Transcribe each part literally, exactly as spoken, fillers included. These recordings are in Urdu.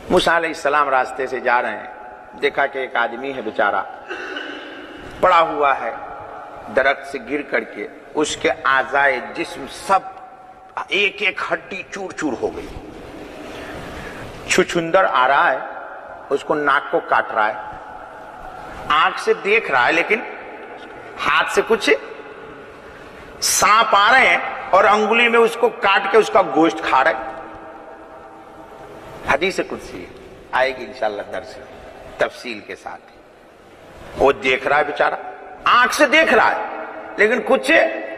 موسیٰ علیہ السلام راستے سے جا رہے ہیں، دیکھا کہ ایک آدمی ہے بیچارہ پڑا ہوا ہے درخت سے گر کر کے، اس کے اعضائے جسم سب ایک ایک ہڈی چور چور ہو گئی. چھچھندر آ رہا ہے، اس کو ناک کو کاٹ رہا ہے، آنکھ سے دیکھ رہا ہے لیکن ہاتھ سے کچھ. سانپ آ رہے ہیں اور انگلی میں اس کو کاٹ کے اس کا گوشت کھا رہے. حدیث قدسی آئے گی انشاءاللہ درس تفصیل کے ساتھ. وہ دیکھ رہا ہے بیچارہ، آنکھ سے دیکھ رہا ہے لیکن کچھ،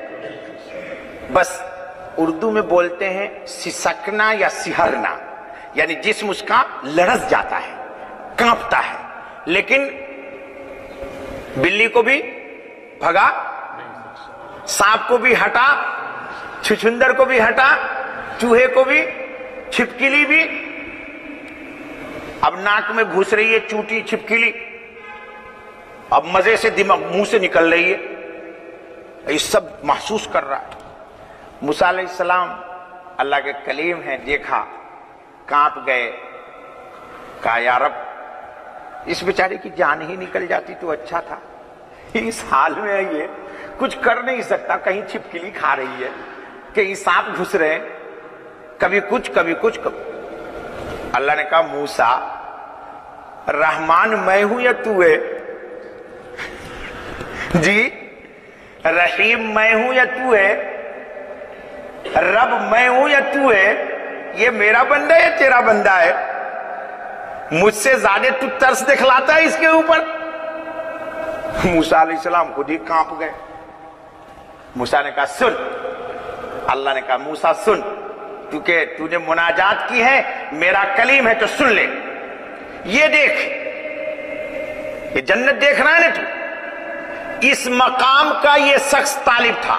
بس اردو میں بولتے ہیں سسکنا یا سہرنا، یعنی جسم اس کا لرز جاتا ہے، کانپتا ہے. لیکن بلی کو بھی بھگا، سانپ کو بھی ہٹا، چھچھندر کو بھی ہٹا، چوہے کو بھی، چھپکلی بھی. اب ناک میں گھس رہی ہے چوٹی چھپکلی، اب مزے سے دماغ منہ سے نکل رہی ہے، یہ سب محسوس کر رہا ہے. موسیٰ علیہ السلام اللہ کے کلیم ہیں، دیکھا کانپ گئے. کہا یا رب اس بیچارے کی جان ہی نکل جاتی تو اچھا تھا، اس حال میں ہے یہ، کچھ کر نہیں سکتا، کہیں چھپکلی کھا رہی ہے، کہیں سانپ گھس رہے ہیں، کبھی کچھ کبھی کچھ کبھی. اللہ نے کہا موسیٰ رحمان میں ہوں یا تو ہے؟ جی رحیم میں ہوں یا تو ہے؟ رب میں ہوں یا تو ہے؟ یہ میرا بندہ ہے یا تیرا بندہ ہے؟ مجھ سے زیادہ تو ترس دکھلاتا ہے اس کے اوپر. موسیٰ علیہ السلام خود ہی کانپ گئے. موسیٰ نے کہا سن. اللہ نے کہا موسیٰ سن، کیونکہ تو نے مناجات کی ہے، میرا کلیم ہے تو سن لے. یہ دیکھ، یہ جنت دیکھ رہا ہے نا تو، اس مقام کا یہ شخص طالب تھا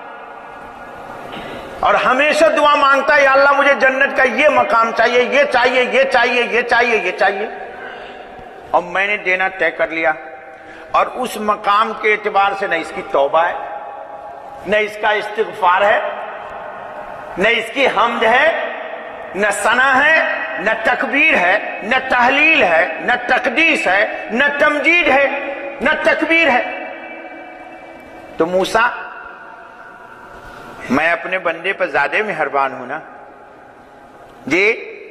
اور ہمیشہ دعا مانگتا ہے یا اللہ مجھے جنت کا یہ مقام چاہیے، یہ چاہیے، یہ چاہیے، یہ چاہیے، یہ چاہیے. اور میں نے دینا طے کر لیا. اور اس مقام کے اعتبار سے نہ اس کی توبہ ہے، نہ اس کا استغفار ہے، نہ اس کی حمد ہے، نہ ثنا ہے، نہ تکبیر ہے، نہ تحلیل ہے، نہ تقدیس ہے، نہ تمجید ہے، نہ تکبیر ہے. تو موسیٰ میں اپنے بندے پر زیادہ مہربان ہوں نا. جی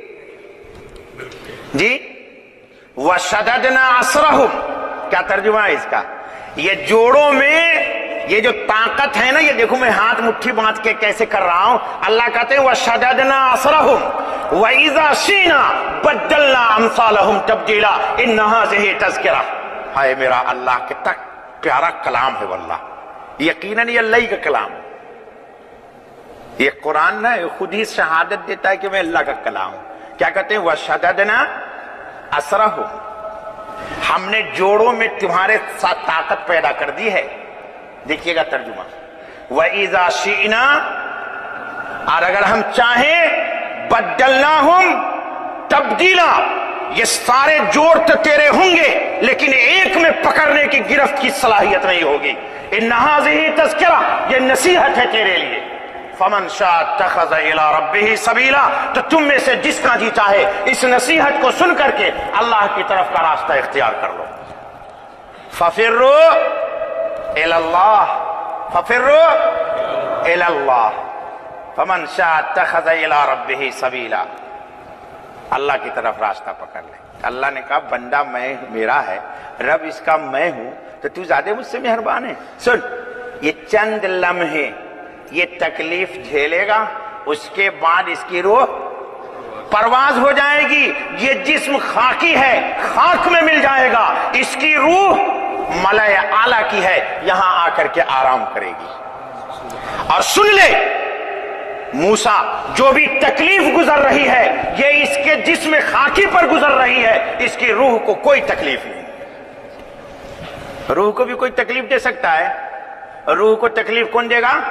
جی وَشَدَدْنَا عَصْرَهُمْ، کیا ترجمہ ہے اس کا؟ یہ جوڑوں میں یہ جو طاقت ہے نا، یہ دیکھو میں ہاتھ مٹھی باندھ کے کیسے کر رہا ہوں. اللہ کہتے ہیں وَشَدَدْنَا عَصْرَهُمْ وَإِذَا شِئْنَا بَدَّلْنَا أَمْثَالَهُمْ تَبْدِيلًا إِنَّ هَٰذِهِ تَذْکِرَةٌ. ہائے میرا اللہ کے تک پیارا کلام ہے واللہ، یقیناً یہ اللہ کا کلام ہے. یہ قرآن نہ خود ہی شہادت دیتا ہے کہ میں اللہ کا کلام ہوں. کیا کہتے ہیں وَشَدَدْنَا عَصْرَهُمْ، ہم نے جوڑوں میں تمہارے ساتھ طاقت پیدا کر دی ہے. دیکھیے گا ترجمہ وَإِذَا شِئْنَا، اور اگر ہم چاہیں بَدَّلْنَاهُمْ تَبْدِيلًا، یہ سارے جوڑ تو تیرے ہوں گے لیکن ایک میں پکڑنے کی گرفت کی صلاحیت نہیں ہوگی. إِنَّ هَٰذِهِ تَذْکِرَةٌ، یہ نصیحت ہے تیرے لیے. فَمَنْ شَاءَ اتَّخَذَ إِلَىٰ رَبِّهِ سَبِيلًا، تو تم میں سے جس کا جی چاہے اس نصیحت کو سن کر کے اللہ کی طرف کا راستہ اختیار کر لو. فَفِرُّوا إِلَى اللَّهِ فَفِرُّوا إِلَى اللَّهِ فَمَنْ شَاءَ اتَّخَذَ إِلَىٰ رَبِّهِ سَبِيلًا. اللہ کی طرف راستہ پکڑ لے. اللہ نے کہا بندہ میں میرا ہے، رب اس کا میں ہوں، تو تو زیادہ مجھ سے مہربان ہے. سن، یہ چند لمحے یہ تکلیف جھیلے گا، اس کے بعد اس کی روح پرواز ہو جائے گی. یہ جسم خاکی ہے، خاک میں مل جائے گا، اس کی روح ملائے اعلیٰ کی ہے، یہاں آ کر کے آرام کرے گی. اور سن لے موسیٰ، جو بھی تکلیف گزر رہی ہے یہ اس کے جسم خاکی پر گزر رہی ہے، اس کی روح کو کوئی تکلیف نہیں. روح کو بھی کوئی تکلیف دے سکتا ہے؟ روح کو تکلیف کون دے گا؟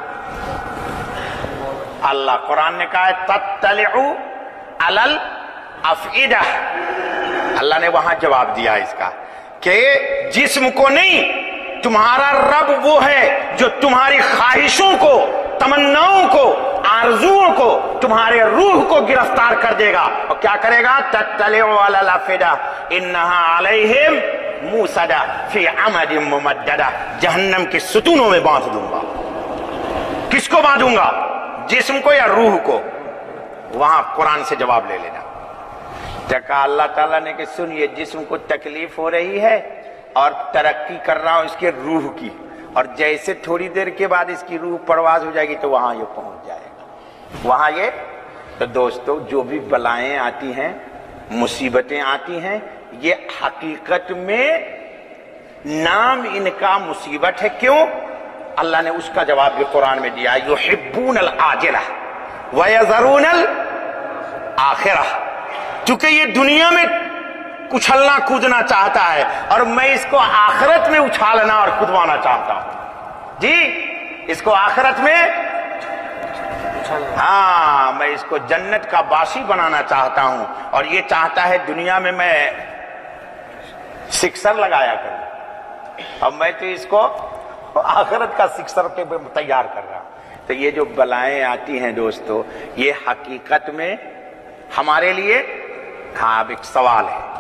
اللہ. قرآن نے کہا ہے تطلع علی الافئدہ. اللہ نے وہاں جواب دیا اس کا کہ جسم کو نہیں، تمہارا رب وہ ہے جو تمہاری خواہشوں کو، تمناؤں کو، आरजुओं को, तुम्हारे रूह को गिरफ्तार कर देगा और क्या करेगा? तत्तलिउ अलल अफिदा इन्नहा अलैहिम मूसदा फी अमदिन मुमद्ददा, जहन्नम के सुतूनों में बांध दूंगा। किसको बांधूंगा? जिस्म को या रूह को? वहां कुरान से जवाब ले लेना। जका अल्लाह ताला ने कि सुनिए, जिस्म को तकलीफ हो रही है और तरक्की कर रहा हूं इसके रूह की, और जैसे थोड़ी देर के बाद इसकी रूह परवाज हो जाएगी तो वहां ये पहुंच जाएगा, वहां ये। तो दोस्तों, जो भी बलाएं आती हैं, मुसीबतें आती हैं, ये हकीकत में नाम इनका मुसीबत है। क्यों? अल्लाह ने उसका जवाब भी कुरान में दिया, युहिब्बूनल आजिला व यज़रूनल आखिरह। चूंकि ये दुनिया में उछलना कूदना चाहता है और मैं इसको आखिरत में उछालना और कूदवाना चाहता हूं जी, इसको आखिरत में, हाँ, मैं इसको जन्नत का बासी बनाना चाहता हूं, और ये चाहता है दुनिया में मैं सिक्सर लगाया करूं, अब मैं तो इसको आखिरत का सिक्सर के तैयार कर रहा हूं। तो ये जो बलाएं आती हैं दोस्तों, ये हकीकत में हमारे लिए, हाँ, अब एक सवाल है,